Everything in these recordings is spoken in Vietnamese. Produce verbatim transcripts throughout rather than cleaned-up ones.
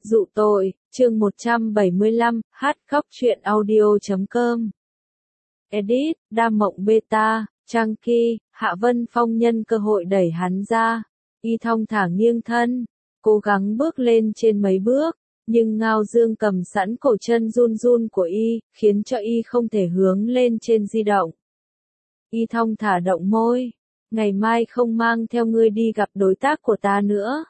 Dụ tội, chương một trăm bảy mươi lăm, hát khóc truyện audio chấm com. Edit, Đa Mộng Beta, Trang Ki, Hạ Vân Phong nhân cơ hội đẩy hắn ra. Y thong thả nghiêng thân, cố gắng bước lên trên mấy bước, nhưng Ngao Dương cầm sẵn cổ chân run run của Y, khiến cho Y không thể hướng lên trên di động. Y thong thả động môi, ngày mai không mang theo ngươi đi gặp đối tác của ta nữa.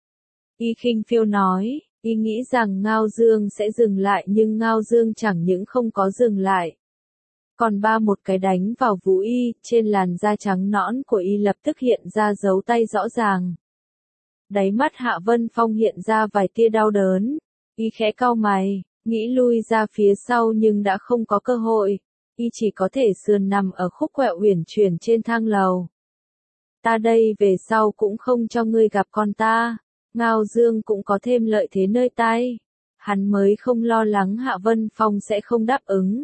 Y khinh phiêu nói, Y nghĩ rằng Ngao Dương sẽ dừng lại nhưng Ngao Dương chẳng những không có dừng lại. Còn ba một cái đánh vào vú Y, trên làn da trắng nõn của Y lập tức hiện ra dấu tay rõ ràng. Đáy mắt Hạ Vân Phong hiện ra vài tia đau đớn, Y khẽ cau mày, nghĩ lui ra phía sau nhưng đã không có cơ hội, Y chỉ có thể sườn nằm ở khúc quẹo uyển chuyển trên thang lầu. Ta đây về sau cũng không cho ngươi gặp con ta. Ngao Dương cũng có thêm lợi thế nơi tay. Hắn mới không lo lắng Hạ Vân Phong sẽ không đáp ứng.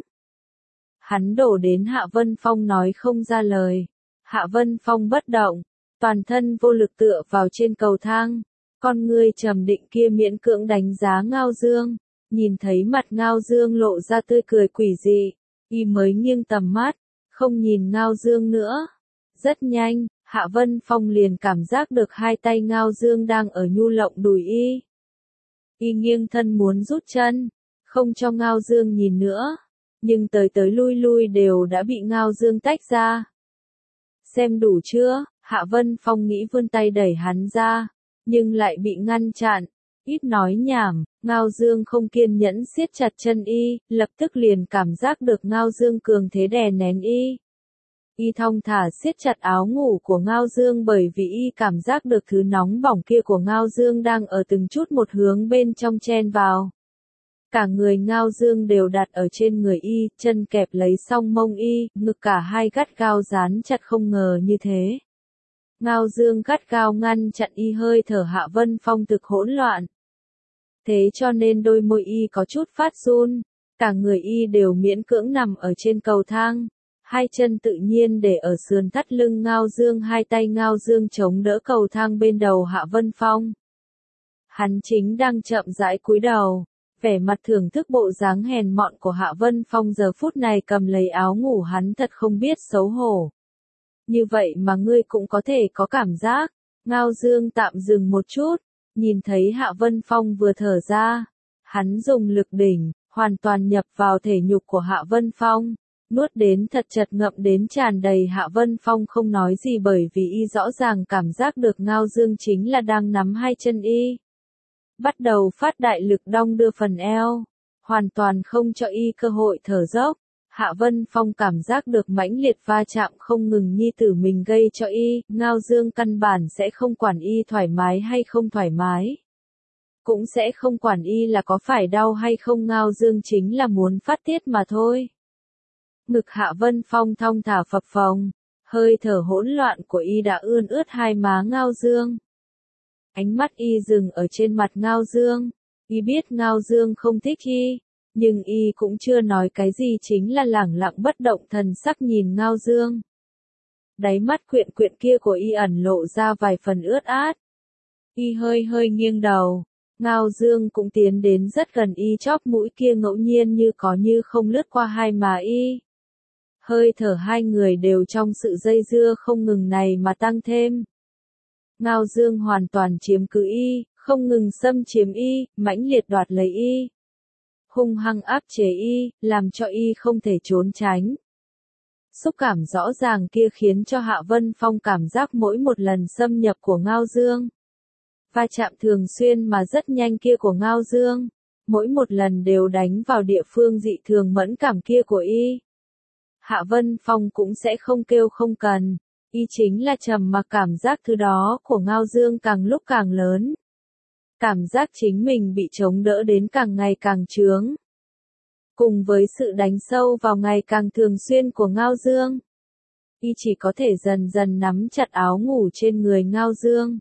Hắn đổ đến Hạ Vân Phong nói không ra lời. Hạ Vân Phong bất động, toàn thân vô lực tựa vào trên cầu thang. Con ngươi trầm định kia miễn cưỡng đánh giá Ngao Dương. Nhìn thấy mặt Ngao Dương lộ ra tươi cười quỷ dị, Y mới nghiêng tầm mắt, không nhìn Ngao Dương nữa. Rất nhanh, Hạ Vân Phong liền cảm giác được hai tay Ngao Dương đang ở nhu lộng đùi Y. Y nghiêng thân muốn rút chân, không cho Ngao Dương nhìn nữa, nhưng tới tới lui lui đều đã bị Ngao Dương tách ra. Xem đủ chưa? Hạ Vân Phong nghĩ vươn tay đẩy hắn ra, nhưng lại bị ngăn chặn. Ít nói nhảm, Ngao Dương không kiên nhẫn siết chặt chân Y, lập tức liền cảm giác được Ngao Dương cường thế đè nén Y. Y thong thả siết chặt áo ngủ của Ngao Dương bởi vì Y cảm giác được thứ nóng bỏng kia của Ngao Dương đang ở từng chút một hướng bên trong chen vào. Cả người Ngao Dương đều đặt ở trên người Y, chân kẹp lấy song mông Y, ngực cả hai gắt gao dán chặt không ngờ như thế. Ngao Dương gắt gao ngăn chặn Y hơi thở Hạ Vân Phong thực hỗn loạn. Thế cho nên đôi môi Y có chút phát run, cả người Y đều miễn cưỡng nằm ở trên cầu thang. Hai chân tự nhiên để ở sườn thắt lưng Ngao Dương, hai tay Ngao Dương chống đỡ cầu thang bên đầu Hạ Vân Phong. Hắn chính đang chậm rãi cúi đầu, vẻ mặt thưởng thức bộ dáng hèn mọn của Hạ Vân Phong giờ phút này cầm lấy áo ngủ hắn thật không biết xấu hổ. Như vậy mà ngươi cũng có thể có cảm giác. Ngao Dương tạm dừng một chút, nhìn thấy Hạ Vân Phong vừa thở ra, hắn dùng lực đỉnh, hoàn toàn nhập vào thể nhục của Hạ Vân Phong. Nuốt đến thật chật ngậm đến tràn đầy. Hạ Vân Phong không nói gì bởi vì Y rõ ràng cảm giác được Ngao Dương chính là đang nắm hai chân Y. Bắt đầu phát đại lực đong đưa phần eo, hoàn toàn không cho Y cơ hội thở dốc. Hạ Vân Phong cảm giác được mãnh liệt va chạm không ngừng nhi tử mình gây cho Y, Ngao Dương căn bản sẽ không quản Y thoải mái hay không thoải mái. Cũng sẽ không quản Y là có phải đau hay không, Ngao Dương chính là muốn phát tiết mà thôi. Ngực Hạ Vân Phong thong thả phập phồng, hơi thở hỗn loạn của Y đã ươn ướt hai má Ngao Dương. Ánh mắt Y dừng ở trên mặt Ngao Dương, Y biết Ngao Dương không thích Y, nhưng Y cũng chưa nói cái gì, chính là lẳng lặng bất động thần sắc nhìn Ngao Dương. Đáy mắt quyện quyện kia của Y ẩn lộ ra vài phần ướt át. Y hơi hơi nghiêng đầu, Ngao Dương cũng tiến đến rất gần Y, chóp mũi kia ngẫu nhiên như có như không lướt qua hai má Y. Hơi thở hai người đều trong sự dây dưa không ngừng này mà tăng thêm. Ngao Dương hoàn toàn chiếm cứ Y, không ngừng xâm chiếm Y, mãnh liệt đoạt lấy Y. Hung hăng áp chế Y, làm cho Y không thể trốn tránh. Xúc cảm rõ ràng kia khiến cho Hạ Vân Phong cảm giác mỗi một lần xâm nhập của Ngao Dương, va chạm thường xuyên mà rất nhanh kia của Ngao Dương, mỗi một lần đều đánh vào địa phương dị thường mẫn cảm kia của Y. Hạ Vân Phong cũng sẽ không kêu không cần, Y chính là trầm mặc cảm giác thứ đó của Ngao Dương càng lúc càng lớn. Cảm giác chính mình bị chống đỡ đến càng ngày càng chướng. Cùng với sự đánh sâu vào ngày càng thường xuyên của Ngao Dương, Y chỉ có thể dần dần nắm chặt áo ngủ trên người Ngao Dương.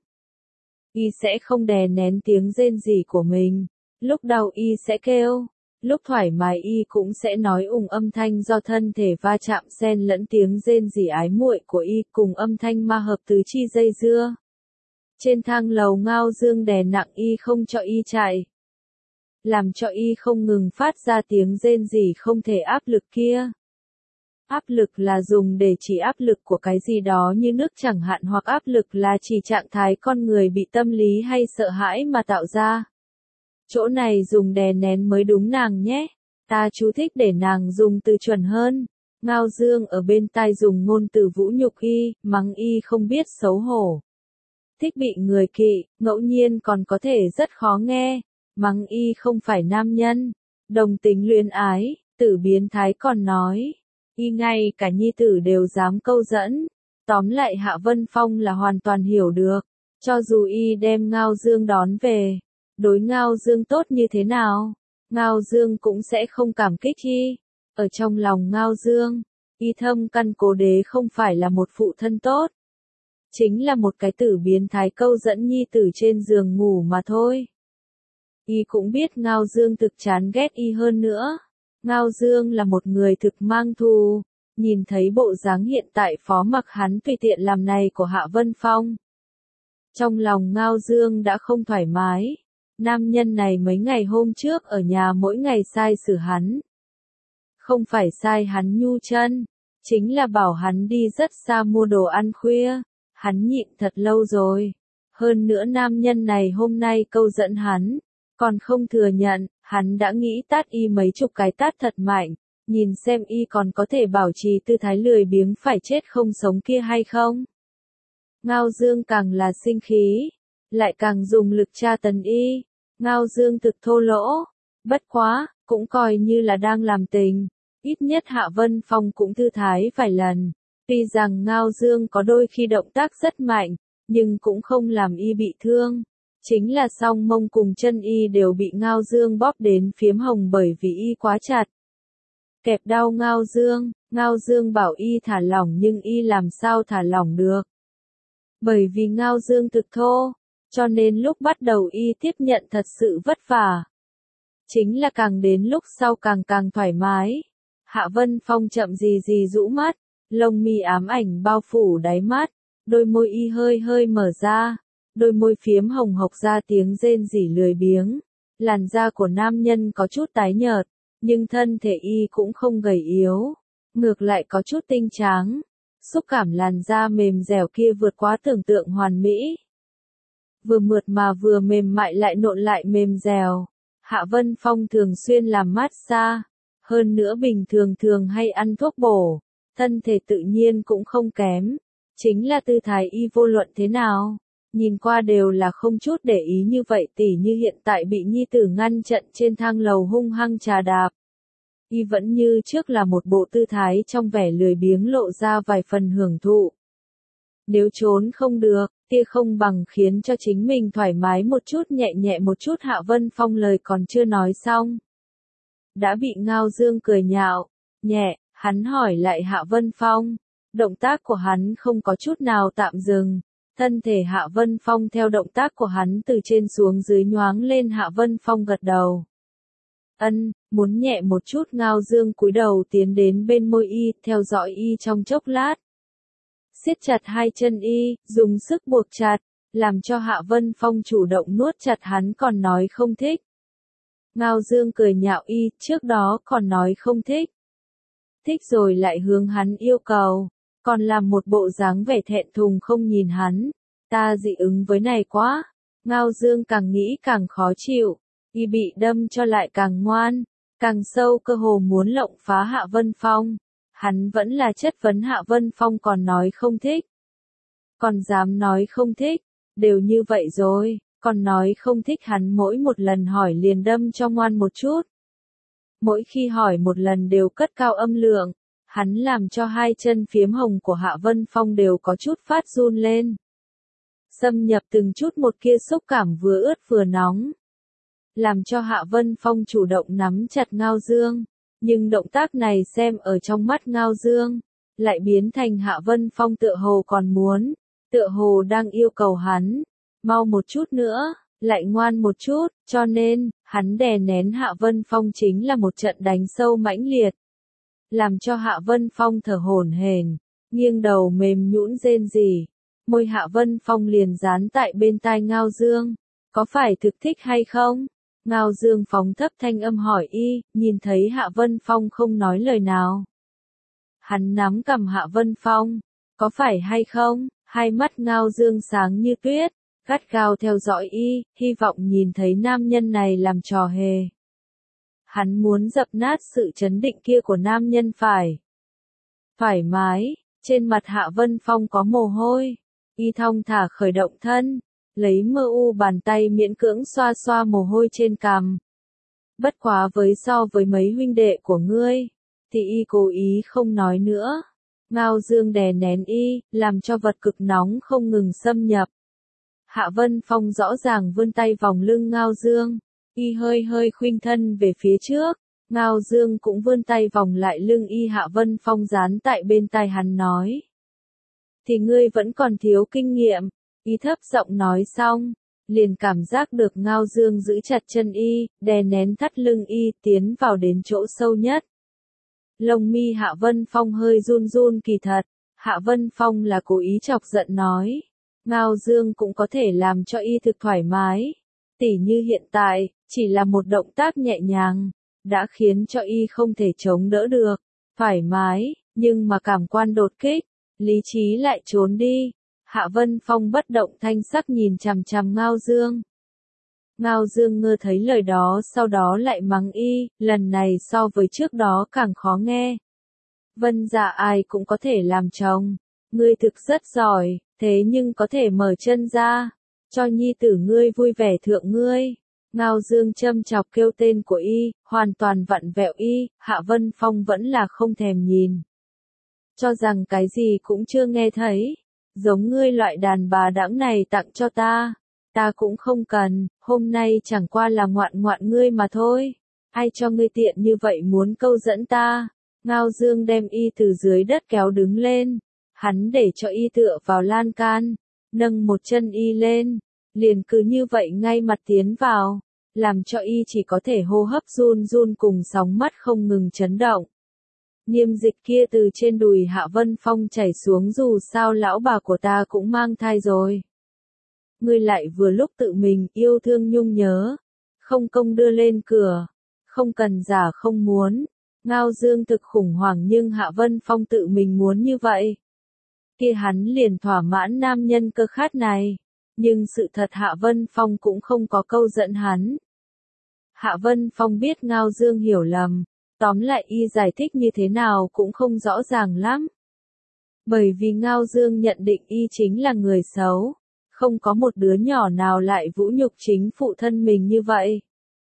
Y sẽ không đè nén tiếng rên rỉ của mình, lúc đau Y sẽ kêu. Lúc thoải mái Y cũng sẽ nói ùng, âm thanh do thân thể va chạm xen lẫn tiếng rên rỉ ái muội của Y cùng âm thanh ma hợp tứ chi dây dưa. Trên thang lầu Ngao Dương đè nặng Y không cho Y chạy. làm cho y không ngừng phát ra tiếng rên rỉ không thể áp lực kia. Áp lực là dùng để chỉ áp lực của cái gì đó như nước chẳng hạn, hoặc áp lực là chỉ trạng thái con người bị tâm lý hay sợ hãi mà tạo ra. Chỗ này dùng đè nén mới đúng nàng nhé. Ta chú thích để nàng dùng từ chuẩn hơn. Ngao Dương ở bên tai dùng ngôn từ vũ nhục y, mắng y không biết xấu hổ. Thích bị người kỵ, ngẫu nhiên còn có thể rất khó nghe. Mắng y không phải nam nhân. Đồng tính luyến ái, tử biến thái còn nói. Y ngay cả nhi tử đều dám câu dẫn. Tóm lại Hạ Vân Phong là hoàn toàn hiểu được. Cho dù y đem Ngao Dương đón về, đối Ngao Dương tốt như thế nào, Ngao Dương cũng sẽ không cảm kích y. Ở trong lòng Ngao Dương, y thâm căn cố đế không phải là một phụ thân tốt. Chính là một cái tử biến thái câu dẫn nhi tử trên giường ngủ mà thôi. Y cũng biết Ngao Dương thực chán ghét y hơn nữa. Ngao Dương là một người thực mang thù, nhìn thấy bộ dáng hiện tại phó mặc hắn tùy tiện làm này của Hạ Vân Phong. Trong lòng Ngao Dương đã không thoải mái, nam nhân này mấy ngày hôm trước ở nhà mỗi ngày sai xử hắn. Không phải sai hắn nhu chân, chính là bảo hắn đi rất xa mua đồ ăn khuya, hắn nhịn thật lâu rồi. Hơn nữa nam nhân này hôm nay câu dẫn hắn, còn không thừa nhận, hắn đã nghĩ tát y mấy chục cái tát thật mạnh, nhìn xem y còn có thể bảo trì tư thái lười biếng phải chết không sống kia hay không. Ngao Dương càng là sinh khí, lại càng dùng lực tra tấn y. Ngao Dương thực thô lỗ, bất quá, cũng coi như là đang làm tình, ít nhất Hạ Vân Phong cũng thư thái vài lần. Tuy rằng Ngao Dương có đôi khi động tác rất mạnh, nhưng cũng không làm y bị thương. Chính là song mông cùng chân y đều bị Ngao Dương bóp đến phiếm hồng bởi vì y quá chặt. Kẹp đau Ngao Dương, Ngao Dương bảo y thả lỏng nhưng y làm sao thả lỏng được. Bởi vì Ngao Dương thực thô, cho nên lúc bắt đầu y tiếp nhận thật sự vất vả. Chính là càng đến lúc sau càng càng thoải mái. Hạ Vân Phong chậm gì gì rũ mắt, lông mi ám ảnh bao phủ đáy mắt, đôi môi y hơi hơi mở ra, đôi môi phiếm hồng hộc ra tiếng rên rỉ lười biếng. Làn da của nam nhân có chút tái nhợt, nhưng thân thể y cũng không gầy yếu, ngược lại có chút tinh tráng. Xúc cảm làn da mềm dẻo kia vượt quá tưởng tượng hoàn mỹ. Vừa mượt mà vừa mềm mại lại nộn lại mềm dẻo. Hạ Vân Phong thường xuyên làm massage, hơn nữa bình thường thường hay ăn thuốc bổ, thân thể tự nhiên cũng không kém. Chính là tư thái y vô luận thế nào, nhìn qua đều là không chút để ý như vậy, tỉ như hiện tại bị nhi tử ngăn chặn trên thang lầu hung hăng trà đạp. Y vẫn như trước là một bộ tư thái trong vẻ lười biếng lộ ra vài phần hưởng thụ. Nếu trốn không được, kia không bằng khiến cho chính mình thoải mái một chút, nhẹ nhẹ một chút. Hạ Vân Phong lời còn chưa nói xong, đã bị Ngao Dương cười nhạo, nhẹ, hắn hỏi lại Hạ Vân Phong. Động tác của hắn không có chút nào tạm dừng, thân thể Hạ Vân Phong theo động tác của hắn từ trên xuống dưới nhoáng lên. Hạ Vân Phong gật đầu. Ân, muốn nhẹ một chút. Ngao Dương cúi đầu tiến đến bên môi y, theo dõi y trong chốc lát. Siết chặt hai chân y, dùng sức buộc chặt, làm cho Hạ Vân Phong chủ động nuốt chặt. Hắn còn nói không thích. Ngao Dương cười nhạo y, trước đó còn nói không thích. Thích rồi lại hướng hắn yêu cầu, còn làm một bộ dáng vẻ thẹn thùng không nhìn hắn. Ta dị ứng với này quá. Ngao Dương càng nghĩ càng khó chịu. Y bị đâm cho lại càng ngoan, càng sâu, cơ hồ muốn lộng phá Hạ Vân Phong. Hắn vẫn là chất vấn Hạ Vân Phong còn nói không thích. Còn dám nói không thích, đều như vậy rồi, còn nói không thích. Hắn mỗi một lần hỏi liền đâm cho ngoan một chút. Mỗi khi hỏi một lần đều cất cao âm lượng, hắn làm cho hai chân phiếm hồng của Hạ Vân Phong đều có chút phát run lên. Xâm nhập từng chút một kia xúc cảm vừa ướt vừa nóng, làm cho Hạ Vân Phong chủ động nắm chặt Ngao Dương, nhưng động tác này xem ở trong mắt Ngao Dương, lại biến thành Hạ Vân Phong tựa hồ còn muốn, tựa hồ đang yêu cầu hắn, mau một chút nữa, lại ngoan một chút, cho nên, hắn đè nén Hạ Vân Phong chính là một trận đánh sâu mãnh liệt, làm cho Hạ Vân Phong thở hổn hển, nghiêng đầu mềm nhũn rên rỉ, môi Hạ Vân Phong liền dán tại bên tai Ngao Dương, có phải thực thích hay không? Ngao Dương phóng thấp thanh âm hỏi y, nhìn thấy Hạ Vân Phong không nói lời nào. Hắn nắm cầm Hạ Vân Phong, có phải hay không? Hai mắt Ngao Dương sáng như tuyết, gắt gao theo dõi y, hy vọng nhìn thấy nam nhân này làm trò hề. Hắn muốn dập nát sự chấn định kia của nam nhân phải. Thoải mái, trên mặt Hạ Vân Phong có mồ hôi, y thong thả khởi động thân, lấy mơ u bàn tay miễn cưỡng xoa xoa mồ hôi trên cằm. Bất quá với so với mấy huynh đệ của ngươi, thì y cố ý không nói nữa. Ngao Dương đè nén y, làm cho vật cực nóng không ngừng xâm nhập. Hạ Vân Phong rõ ràng vươn tay vòng lưng Ngao Dương, y hơi hơi khuynh thân về phía trước. Ngao Dương cũng vươn tay vòng lại lưng y. Hạ Vân Phong dán tại bên tai hắn nói. Thì ngươi vẫn còn thiếu kinh nghiệm, y thấp giọng nói xong, liền cảm giác được Ngao Dương giữ chặt chân y, đè nén thắt lưng y, tiến vào đến chỗ sâu nhất. Lông mi Hạ Vân Phong hơi run run, kỳ thật, Hạ Vân Phong là cố ý chọc giận nói. Ngao Dương cũng có thể làm cho y thực thoải mái. Tỉ như hiện tại, chỉ là một động tác nhẹ nhàng, đã khiến cho y không thể chống đỡ được. Thoải mái, nhưng mà cảm quan đột kích, lý trí lại trốn đi. Hạ Vân Phong bất động thanh sắc nhìn chằm chằm Ngao Dương. Ngao Dương ngơ thấy lời đó, sau đó lại mắng y, lần này so với trước đó càng khó nghe. Vân dạ ai cũng có thể làm chồng, ngươi thực rất giỏi, thế nhưng có thể mở chân ra, cho nhi tử ngươi vui vẻ thượng ngươi. Ngao Dương châm chọc kêu tên của y, hoàn toàn vặn vẹo y. Hạ Vân Phong vẫn là không thèm nhìn. Cho rằng cái gì cũng chưa nghe thấy, giống ngươi loại đàn bà đãng này tặng cho ta. Ta cũng không cần, hôm nay chẳng qua là ngoạn ngoạn ngươi mà thôi. Ai cho ngươi tiện như vậy muốn câu dẫn ta? Ngao Dương đem y từ dưới đất kéo đứng lên. Hắn để cho y tựa vào lan can, nâng một chân y lên, liền cứ như vậy ngay mặt tiến vào, làm cho y chỉ có thể hô hấp run run cùng sóng mắt không ngừng chấn động. Niêm dịch kia từ trên đùi Hạ Vân Phong chảy xuống, dù sao lão bà của ta cũng mang thai rồi. Ngươi lại vừa lúc tự mình yêu thương nhung nhớ, không công đưa lên cửa, không cần giả không muốn. Ngao Dương thực khủng hoảng, nhưng Hạ Vân Phong tự mình muốn như vậy. Kia hắn liền thỏa mãn nam nhân cơ khát này. Nhưng sự thật Hạ Vân Phong cũng không có câu dẫn hắn. Hạ Vân Phong biết Ngao Dương hiểu lầm, tóm lại y giải thích như thế nào cũng không rõ ràng lắm. Bởi vì Ngao Dương nhận định y chính là người xấu, không có một đứa nhỏ nào lại vũ nhục chính phụ thân mình như vậy.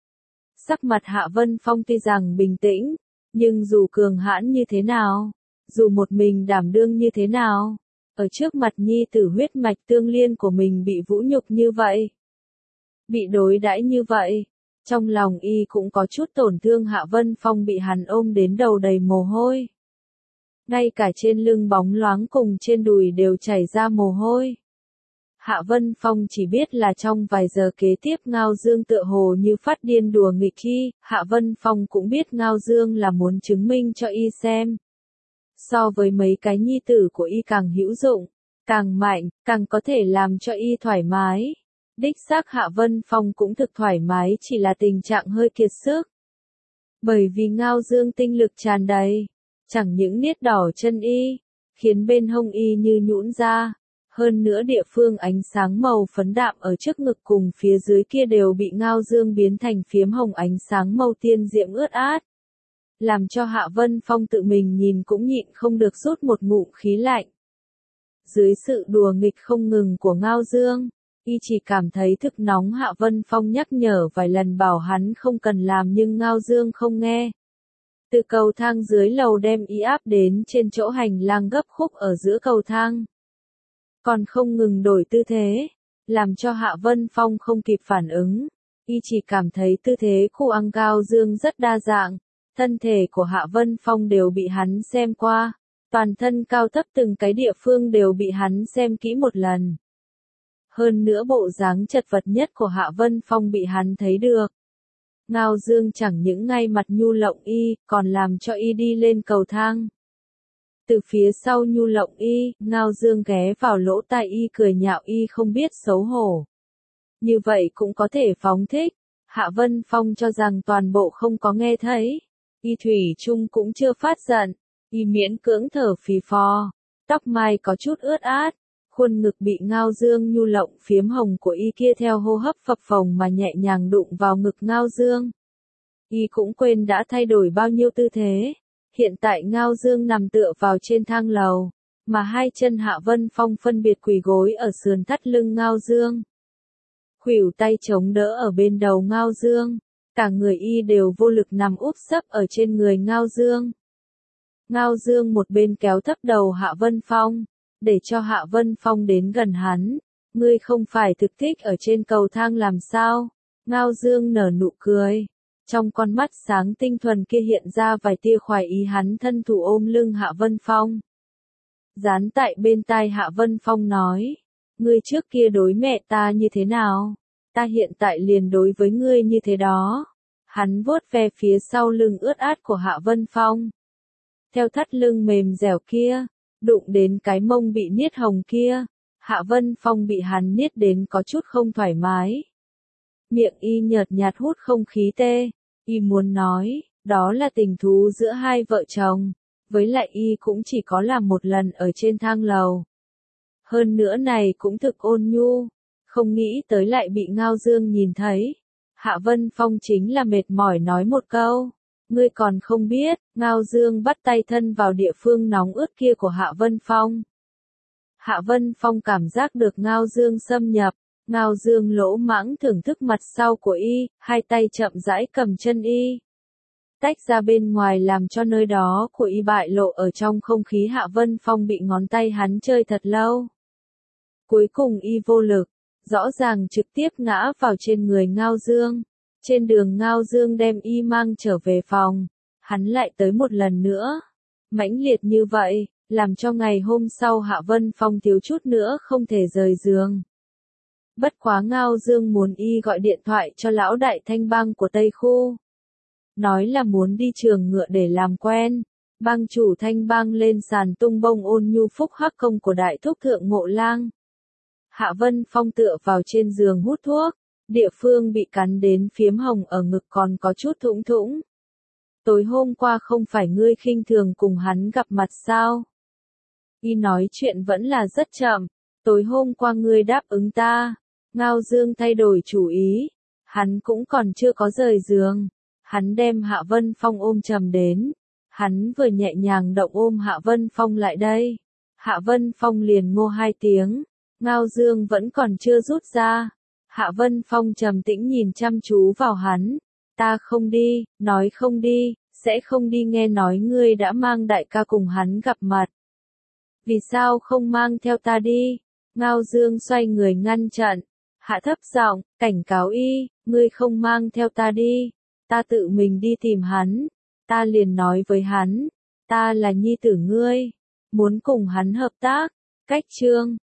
Sắc mặt Hạ Vân Phong tuy rằng bình tĩnh, nhưng dù cường hãn như thế nào, dù một mình đảm đương như thế nào, ở trước mặt nhi tử huyết mạch tương liên của mình bị vũ nhục như vậy, bị đối đãi như vậy, trong lòng y cũng có chút tổn thương. Hạ Vân Phong bị hắn ôm đến đầu đầy mồ hôi. Ngay cả trên lưng bóng loáng cùng trên đùi đều chảy ra mồ hôi. Hạ Vân Phong chỉ biết là trong vài giờ kế tiếp Ngao Dương tựa hồ như phát điên đùa nghịch y. Hạ Vân Phong cũng biết Ngao Dương là muốn chứng minh cho y xem. So với mấy cái nhi tử của y càng hữu dụng, càng mạnh, càng có thể làm cho y thoải mái. Đích xác Hạ Vân Phong cũng thực thoải mái, chỉ là tình trạng hơi kiệt sức. Bởi vì Ngao Dương tinh lực tràn đầy, chẳng những niết đỏ chân y, khiến bên hông y như nhũn ra. Hơn nữa địa phương ánh sáng màu phấn đạm ở trước ngực cùng phía dưới kia đều bị Ngao Dương biến thành phiếm hồng ánh sáng màu tiên diễm ướt át. Làm cho Hạ Vân Phong tự mình nhìn cũng nhịn không được rút một ngụm khí lạnh. Dưới sự đùa nghịch không ngừng của Ngao Dương, y chỉ cảm thấy thực nóng. Hạ Vân Phong nhắc nhở vài lần bảo hắn không cần làm nhưng Ngao Dương không nghe. Từ cầu thang dưới lầu đem y áp đến trên chỗ hành lang gấp khúc ở giữa cầu thang. Còn không ngừng đổi tư thế, làm cho Hạ Vân Phong không kịp phản ứng. Y chỉ cảm thấy tư thế khu ăn Ngao Dương rất đa dạng. Thân thể của Hạ Vân Phong đều bị hắn xem qua. Toàn thân cao thấp từng cái địa phương đều bị hắn xem kỹ một lần. Hơn nữa bộ dáng chật vật nhất của Hạ Vân Phong bị hắn thấy được. Ngao Dương chẳng những ngay mặt nhu lộng y, còn làm cho y đi lên cầu thang. Từ phía sau nhu lộng y, Ngao Dương ghé vào lỗ tai y cười nhạo y không biết xấu hổ. Như vậy cũng có thể phóng thích. Hạ Vân Phong cho rằng toàn bộ không có nghe thấy. Y thủy chung cũng chưa phát giận. Y miễn cưỡng thở phì phò. Tóc mai có chút ướt át. Khuôn ngực bị Ngao Dương nhu lộng phiếm hồng của y kia theo hô hấp phập phồng mà nhẹ nhàng đụng vào ngực Ngao Dương. Y cũng quên đã thay đổi bao nhiêu tư thế. Hiện tại Ngao Dương nằm tựa vào trên thang lầu, mà hai chân Hạ Vân Phong phân biệt quỳ gối ở sườn thắt lưng Ngao Dương. Khuỷu tay chống đỡ ở bên đầu Ngao Dương, cả người y đều vô lực nằm úp sấp ở trên người Ngao Dương. Ngao Dương một bên kéo thấp đầu Hạ Vân Phong, để cho Hạ Vân Phong đến gần hắn. Ngươi không phải thực thích ở trên cầu thang làm sao? Ngao Dương nở nụ cười. Trong con mắt sáng tinh thuần kia hiện ra vài tia khoái ý, hắn thân thủ ôm lưng Hạ Vân Phong. Dán tại bên tai Hạ Vân Phong nói, ngươi trước kia đối mẹ ta như thế nào? Ta hiện tại liền đối với ngươi như thế đó. Hắn vuốt ve phía sau lưng ướt át của Hạ Vân Phong. Theo thắt lưng mềm dẻo kia, đụng đến cái mông bị niết hồng kia, Hạ Vân Phong bị hắn niết đến có chút không thoải mái. Miệng y nhợt nhạt hút không khí tê, y muốn nói, đó là tình thú giữa hai vợ chồng, với lại y cũng chỉ có làm một lần ở trên thang lầu. Hơn nữa này cũng thực ôn nhu, không nghĩ tới lại bị Ngao Dương nhìn thấy. Hạ Vân Phong chính là mệt mỏi nói một câu, ngươi còn không biết. Ngao Dương bắt tay thân vào địa phương nóng ướt kia của Hạ Vân Phong. Hạ Vân Phong cảm giác được Ngao Dương xâm nhập. Ngao Dương lỗ mãng thưởng thức mặt sau của y, hai tay chậm rãi cầm chân y. Tách ra bên ngoài làm cho nơi đó của y bại lộ ở trong không khí. Hạ Vân Phong bị ngón tay hắn chơi thật lâu. Cuối cùng y vô lực, rõ ràng trực tiếp ngã vào trên người Ngao Dương. Trên đường Ngao Dương đem y mang trở về phòng, hắn lại tới một lần nữa. Mãnh liệt như vậy, làm cho ngày hôm sau Hạ Vân Phong thiếu chút nữa không thể rời giường. Bất quá Ngao Dương muốn y gọi điện thoại cho lão đại thanh bang của Tây Khu. Nói là muốn đi trường ngựa để làm quen. Bang chủ thanh bang lên sàn tung bông ôn nhu phúc hắc công của đại thúc thượng Ngộ Lang. Hạ Vân Phong tựa vào trên giường hút thuốc. Địa phương bị cắn đến phiếm hồng ở ngực còn có chút thủng thủng. Tối hôm qua không phải ngươi khinh thường cùng hắn gặp mặt sao? Y nói chuyện vẫn là rất chậm. Tối hôm qua ngươi đáp ứng ta. Ngao Dương thay đổi chủ ý. Hắn cũng còn chưa có rời giường. Hắn đem Hạ Vân Phong ôm chầm đến. Hắn vừa nhẹ nhàng động ôm Hạ Vân Phong lại đây. Hạ Vân Phong liền ngô hai tiếng. Ngao Dương vẫn còn chưa rút ra. Hạ Vân Phong trầm tĩnh nhìn chăm chú vào hắn. Ta không đi, nói không đi, sẽ không đi. Nghe nói ngươi đã mang đại ca cùng hắn gặp mặt. Vì sao không mang theo ta đi? Ngao Dương xoay người ngăn chặn. Hạ thấp giọng, cảnh cáo y, ngươi không mang theo ta đi. Ta tự mình đi tìm hắn. Ta liền nói với hắn. Ta là nhi tử ngươi. Muốn cùng hắn hợp tác. Cách chương.